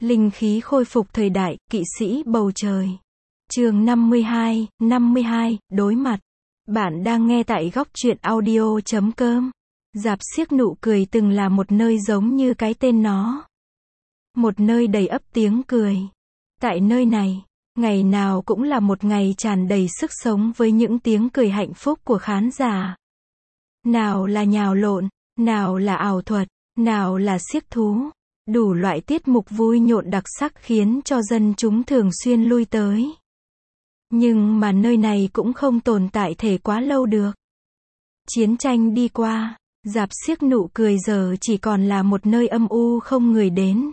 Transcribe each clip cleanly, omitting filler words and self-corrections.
Linh khí khôi phục thời đại, kỵ sĩ bầu trời. Chương 52, đối mặt. Bạn đang nghe tại góc truyện audio.com. Rạp xiếc nụ cười từng là một nơi giống như cái tên nó. Một nơi đầy ắp tiếng cười. Tại nơi này, ngày nào cũng là một ngày tràn đầy sức sống với những tiếng cười hạnh phúc của khán giả. Nào là nhào lộn, nào là ảo thuật, nào là xiếc thú. Đủ loại tiết mục vui nhộn đặc sắc khiến cho dân chúng thường xuyên lui tới. Nhưng mà nơi này cũng không tồn tại thể quá lâu được. Chiến tranh đi qua, rạp xiếc nụ cười giờ chỉ còn là một nơi âm u không người đến.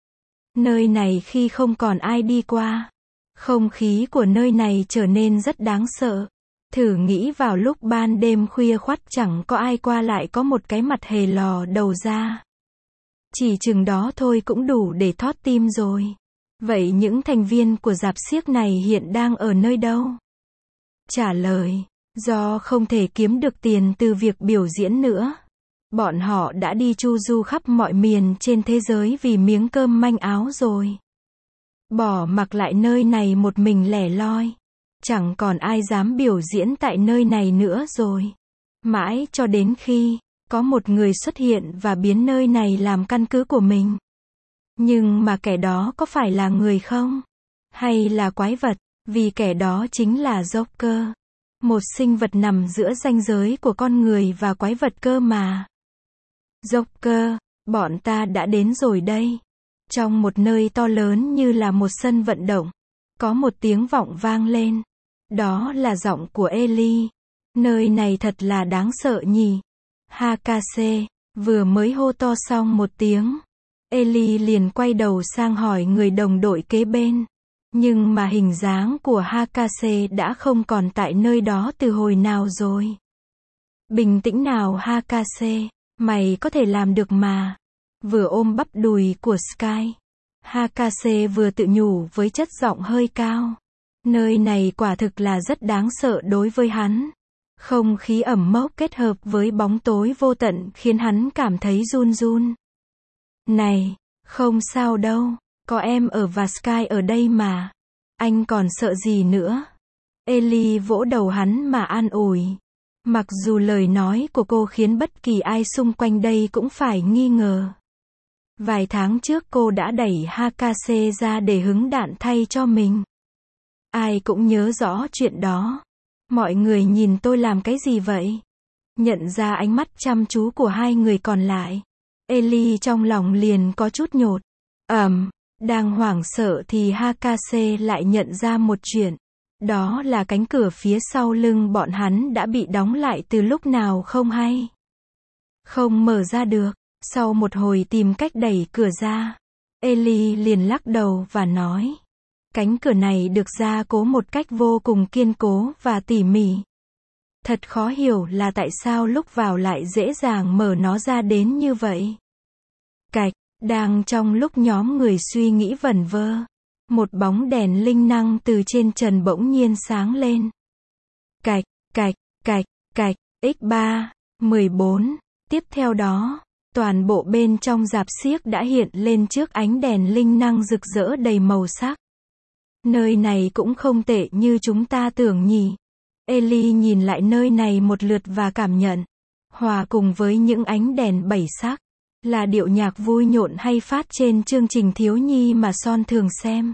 Nơi này khi không còn ai đi qua, không khí của nơi này trở nên rất đáng sợ. Thử nghĩ vào lúc ban đêm khuya khoắt chẳng có ai qua lại có một cái mặt hề lò đầu ra. Chỉ chừng đó thôi cũng đủ để thót tim rồi. Vậy những thành viên của rạp xiếc này hiện đang ở nơi đâu? Trả lời, do không thể kiếm được tiền từ việc biểu diễn nữa. Bọn họ đã đi chu du khắp mọi miền trên thế giới vì miếng cơm manh áo rồi. Bỏ mặc lại nơi này một mình lẻ loi. Chẳng còn ai dám biểu diễn tại nơi này nữa rồi. Mãi cho đến khi có một người xuất hiện và biến nơi này làm căn cứ của mình. Nhưng mà kẻ đó có phải là người không? Hay là quái vật? Vì kẻ đó chính là Joker. Một sinh vật nằm giữa ranh giới của con người và quái vật cơ mà. Joker, bọn ta đã đến rồi đây. Trong một nơi to lớn như là một sân vận động, có một tiếng vọng vang lên. Đó là giọng của Ellie. Nơi này thật là đáng sợ nhỉ. Hakase, vừa mới hô to xong một tiếng. Ellie liền quay đầu sang hỏi người đồng đội kế bên. Nhưng mà hình dáng của Hakase đã không còn tại nơi đó từ hồi nào rồi. Bình tĩnh nào Hakase, mày có thể làm được mà. Vừa ôm bắp đùi của Sky, Hakase vừa tự nhủ với chất giọng hơi cao. Nơi này quả thực là rất đáng sợ đối với hắn. Không khí ẩm mốc kết hợp với bóng tối vô tận khiến hắn cảm thấy run run. Này, không sao đâu, có em ở và Sky ở đây mà. Anh còn sợ gì nữa? Ellie vỗ đầu hắn mà an ủi. Mặc dù lời nói của cô khiến bất kỳ ai xung quanh đây cũng phải nghi ngờ. Vài tháng trước cô đã đẩy Hakase ra để hứng đạn thay cho mình. Ai cũng nhớ rõ chuyện đó. Mọi người nhìn tôi làm cái gì vậy? Nhận ra ánh mắt chăm chú của hai người còn lại. Ellie trong lòng liền có chút nhột. Đang hoảng sợ thì Hakase lại nhận ra một chuyện. Đó là cánh cửa phía sau lưng bọn hắn đã bị đóng lại từ lúc nào không hay. Không mở ra được. Sau một hồi tìm cách đẩy cửa ra, Ellie liền lắc đầu và nói. Cánh cửa này được gia cố một cách vô cùng kiên cố và tỉ mỉ. Thật khó hiểu là tại sao lúc vào lại dễ dàng mở nó ra đến như vậy. Cạch, đang trong lúc nhóm người suy nghĩ vẩn vơ, một bóng đèn linh năng từ trên trần bỗng nhiên sáng lên. Cạch, cạch, cạch, cạch, x3, 14. Tiếp theo đó, toàn bộ bên trong rạp xiếc đã hiện lên trước ánh đèn linh năng rực rỡ đầy màu sắc. Nơi này cũng không tệ như chúng ta tưởng nhỉ. Ellie nhìn lại nơi này một lượt và cảm nhận. Hòa cùng với những ánh đèn bảy sắc. Là điệu nhạc vui nhộn hay phát trên chương trình thiếu nhi mà Son thường xem.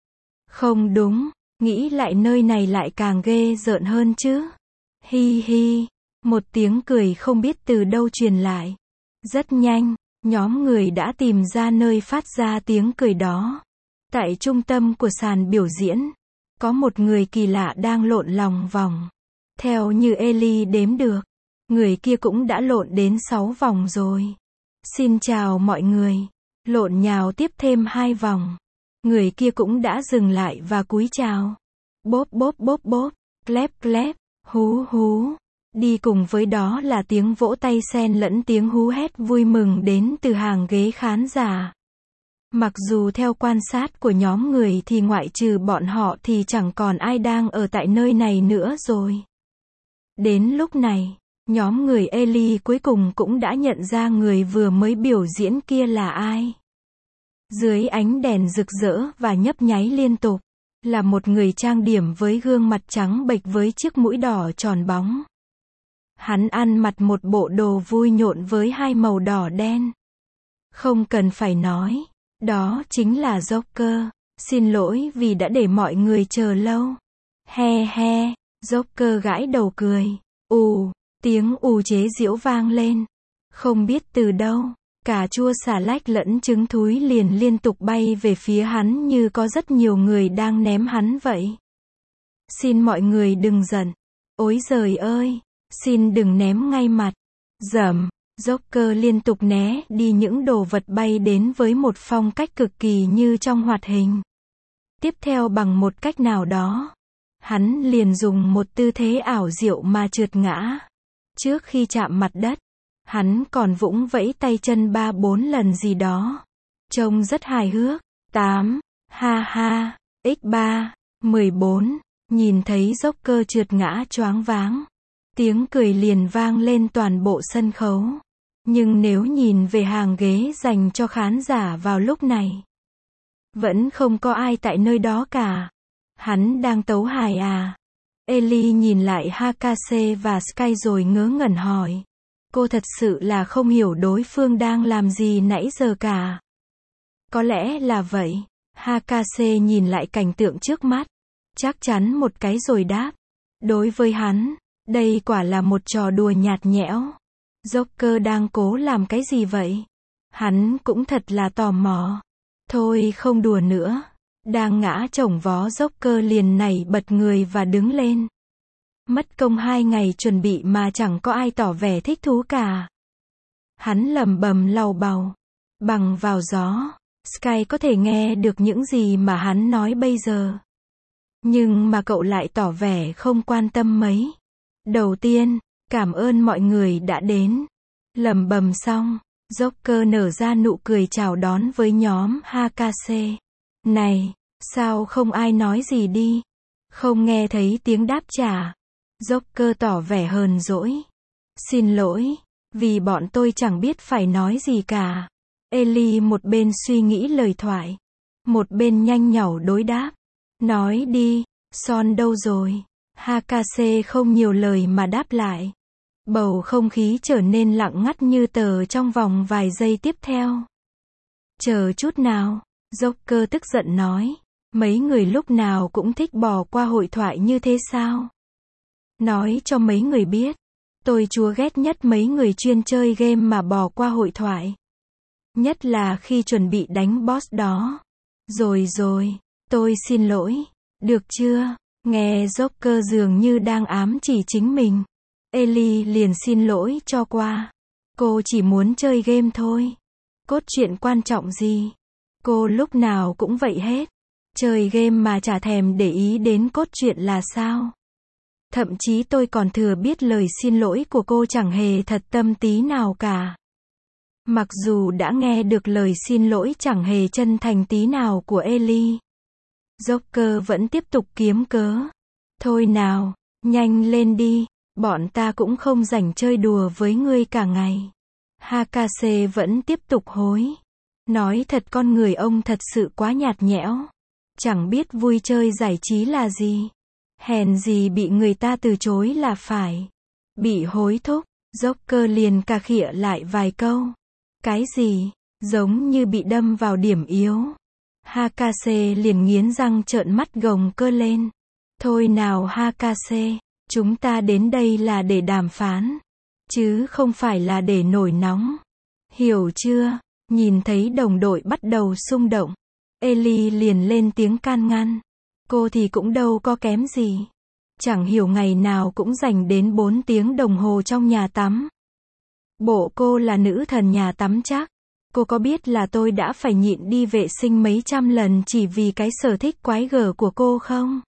Không đúng, nghĩ lại nơi này lại càng ghê rợn hơn chứ. Hi hi, một tiếng cười không biết từ đâu truyền lại. Rất nhanh, nhóm người đã tìm ra nơi phát ra tiếng cười đó. Tại trung tâm của sàn biểu diễn, có một người kỳ lạ đang lộn lòng vòng. Theo như Ellie đếm được, người kia cũng đã lộn đến 6 vòng rồi. Xin chào mọi người. Lộn nhào tiếp thêm 2 vòng. Người kia cũng đã dừng lại và cúi chào. Bốp bốp bốp bốp, clap clap, hú hú. Đi cùng với đó là tiếng vỗ tay xen lẫn tiếng hú hét vui mừng đến từ hàng ghế khán giả. Mặc dù theo quan sát của nhóm người thì ngoại trừ bọn họ thì chẳng còn ai đang ở tại nơi này nữa rồi. Đến lúc này, nhóm người Ellie cuối cùng cũng đã nhận ra người vừa mới biểu diễn kia là ai. Dưới ánh đèn rực rỡ và nhấp nháy liên tục, là một người trang điểm với gương mặt trắng bệch với chiếc mũi đỏ tròn bóng. Hắn ăn mặc một bộ đồ vui nhộn với hai màu đỏ đen. Không cần phải nói, đó chính là Joker. Xin lỗi vì đã để mọi người chờ lâu. He he, Joker gãi đầu cười. Tiếng chế giễu vang lên. Không biết từ đâu, cà chua xà lách lẫn trứng thúi liền liên tục bay về phía hắn như có rất nhiều người đang ném hắn vậy. Xin mọi người đừng giận. Ôi giời ơi, xin đừng ném ngay mặt. Dầm, Joker liên tục né đi những đồ vật bay đến với một phong cách cực kỳ như trong hoạt hình. Tiếp theo bằng một cách nào đó, hắn liền dùng một tư thế ảo diệu mà trượt ngã. Trước khi chạm mặt đất, hắn còn vũng vẫy tay chân 3-4 lần gì đó. Trông rất hài hước. 8. Ha ha. X3. 14. Nhìn thấy Joker trượt ngã choáng váng. Tiếng cười liền vang lên toàn bộ sân khấu. Nhưng nếu nhìn về hàng ghế dành cho khán giả vào lúc này, vẫn không có ai tại nơi đó cả. Hắn đang tấu hài à? Ellie nhìn lại Hakase và Sky rồi ngớ ngẩn hỏi. Cô thật sự là không hiểu đối phương đang làm gì nãy giờ cả. Có lẽ là vậy. Hakase nhìn lại cảnh tượng trước mắt. Chắc chắn một cái rồi đáp. Đối với hắn, đây quả là một trò đùa nhạt nhẽo. Joker đang cố làm cái gì vậy? Hắn cũng thật là tò mò. Thôi không đùa nữa. Đang ngã chồng vó Joker liền nảy bật người và đứng lên. Mất công 2 ngày chuẩn bị mà chẳng có ai tỏ vẻ thích thú cả. Hắn lẩm bẩm lầu bầu. Bằng vào gió, Sky có thể nghe được những gì mà hắn nói bây giờ. Nhưng mà cậu lại tỏ vẻ không quan tâm mấy. Đầu tiên, cảm ơn mọi người đã đến. Lẩm bẩm xong, Joker nở ra nụ cười chào đón với nhóm Hakase. Này, sao không ai nói gì đi? Không nghe thấy tiếng đáp trả. Joker tỏ vẻ hờn dỗi. Xin lỗi, vì bọn tôi chẳng biết phải nói gì cả. Ellie một bên suy nghĩ lời thoại, một bên nhanh nhảu đối đáp. Nói đi, Son đâu rồi? Hakase không nhiều lời mà đáp lại. Bầu không khí trở nên lặng ngắt như tờ trong vòng vài giây tiếp theo. Chờ chút nào, Joker tức giận nói. Mấy người lúc nào cũng thích bỏ qua hội thoại như thế sao? Nói cho mấy người biết, tôi chúa ghét nhất mấy người chuyên chơi game mà bỏ qua hội thoại. Nhất là khi chuẩn bị đánh boss đó. Rồi, tôi xin lỗi. Được chưa? Nghe Joker dường như đang ám chỉ chính mình. Ellie liền xin lỗi cho qua. Cô chỉ muốn chơi game thôi. Cốt truyện quan trọng gì? Cô lúc nào cũng vậy hết. Chơi game mà chả thèm để ý đến cốt truyện là sao? Thậm chí tôi còn thừa biết lời xin lỗi của cô chẳng hề thật tâm tí nào cả. Mặc dù đã nghe được lời xin lỗi chẳng hề chân thành tí nào của Ellie, Joker vẫn tiếp tục kiếm cớ. Thôi nào, nhanh lên đi, bọn ta cũng không rảnh chơi đùa với ngươi cả ngày. Hakase vẫn tiếp tục hối. Nói thật con người ông thật sự quá nhạt nhẽo. Chẳng biết vui chơi giải trí là gì. Hèn gì bị người ta từ chối là phải. Bị hối thúc, Joker liền cà khịa lại vài câu. Cái gì? Giống như bị đâm vào điểm yếu. Hakase liền nghiến răng trợn mắt gồng cơ lên. Thôi nào Hakase, chúng ta đến đây là để đàm phán, chứ không phải là để nổi nóng. Hiểu chưa? Nhìn thấy đồng đội bắt đầu xung động, Ellie liền lên tiếng can ngăn. Cô thì cũng đâu có kém gì. Chẳng hiểu ngày nào cũng dành đến 4 tiếng đồng hồ trong nhà tắm. Bộ cô là nữ thần nhà tắm chắc. Cô có biết là tôi đã phải nhịn đi vệ sinh mấy trăm lần chỉ vì cái sở thích quái gở của cô không?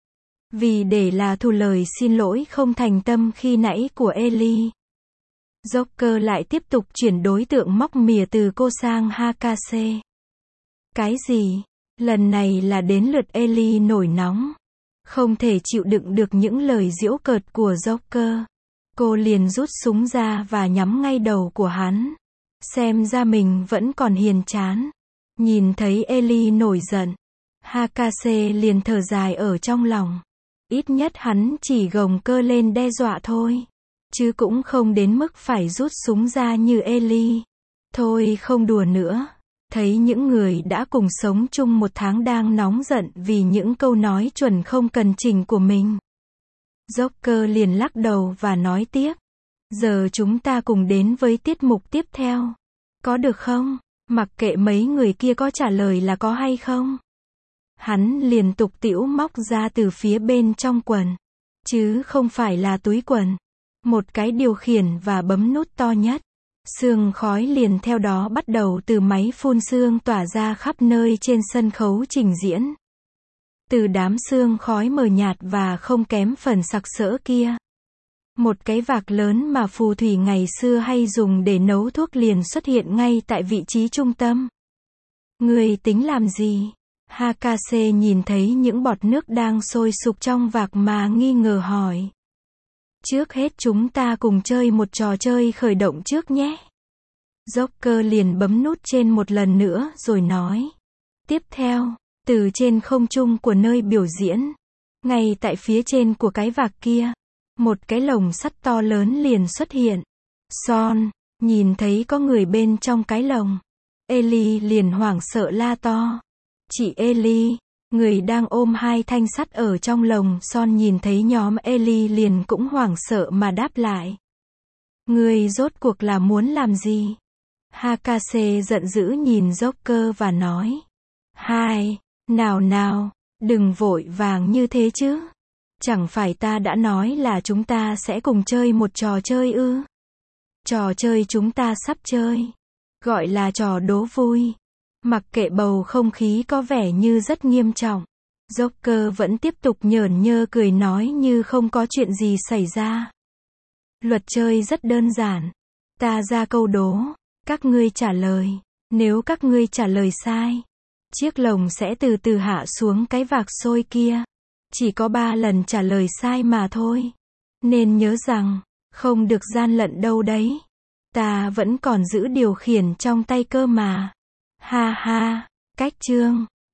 Vì để là thu lời xin lỗi không thành tâm khi nãy của Ellie, Joker lại tiếp tục chuyển đối tượng móc mỉa từ cô sang Hakase. Cái gì? Lần này là đến lượt Ellie nổi nóng. Không thể chịu đựng được những lời giễu cợt của Joker. Cô liền rút súng ra và nhắm ngay đầu của hắn. Xem ra mình vẫn còn hiền chán. Nhìn thấy Ellie nổi giận, Hakase liền thở dài ở trong lòng. Ít nhất hắn chỉ gồng cơ lên đe dọa thôi, chứ cũng không đến mức phải rút súng ra như Ellie. Thôi không đùa nữa. Thấy những người đã cùng sống chung một tháng đang nóng giận vì những câu nói chuẩn không cần chỉnh của mình. Joker liền lắc đầu và nói tiếp. Giờ chúng ta cùng đến với tiết mục tiếp theo. Có được không? Mặc kệ mấy người kia có trả lời là có hay không. Hắn liền tục tĩu móc ra từ phía bên trong quần. Chứ không phải là túi quần. Một cái điều khiển và bấm nút to nhất. Sương khói liền theo đó bắt đầu từ máy phun sương tỏa ra khắp nơi trên sân khấu trình diễn. Từ đám sương khói mờ nhạt và không kém phần sặc sỡ kia. Một cái vạc lớn mà phù thủy ngày xưa hay dùng để nấu thuốc liền xuất hiện ngay tại vị trí trung tâm. Người tính làm gì? Hakase nhìn thấy những bọt nước đang sôi sục trong vạc mà nghi ngờ hỏi. Trước hết chúng ta cùng chơi một trò chơi khởi động trước nhé. Joker liền bấm nút trên một lần nữa rồi nói. Tiếp theo, từ trên không trung của nơi biểu diễn, ngay tại phía trên của cái vạc kia, một cái lồng sắt to lớn liền xuất hiện. Son, nhìn thấy có người bên trong cái lồng. Ellie liền hoảng sợ la to. Chị Ellie, người đang ôm hai thanh sắt ở trong lồng. Son nhìn thấy nhóm Ellie liền cũng hoảng sợ mà đáp lại. Người rốt cuộc là muốn làm gì? Hakase giận dữ nhìn Joker và nói. Hai, nào, đừng vội vàng như thế chứ. Chẳng phải ta đã nói là chúng ta sẽ cùng chơi một trò chơi ư? Trò chơi chúng ta sắp chơi. Gọi là trò đố vui. Mặc kệ bầu không khí có vẻ như rất nghiêm trọng. Joker vẫn tiếp tục nhởn nhơ cười nói như không có chuyện gì xảy ra. Luật chơi rất đơn giản. Ta ra câu đố. Các ngươi trả lời. Nếu các ngươi trả lời sai, chiếc lồng sẽ từ từ hạ xuống cái vạc sôi kia. Chỉ có 3 lần trả lời sai mà thôi. Nên nhớ rằng, không được gian lận đâu đấy. Ta vẫn còn giữ điều khiển trong tay cơ mà. Ha ha, cách chương.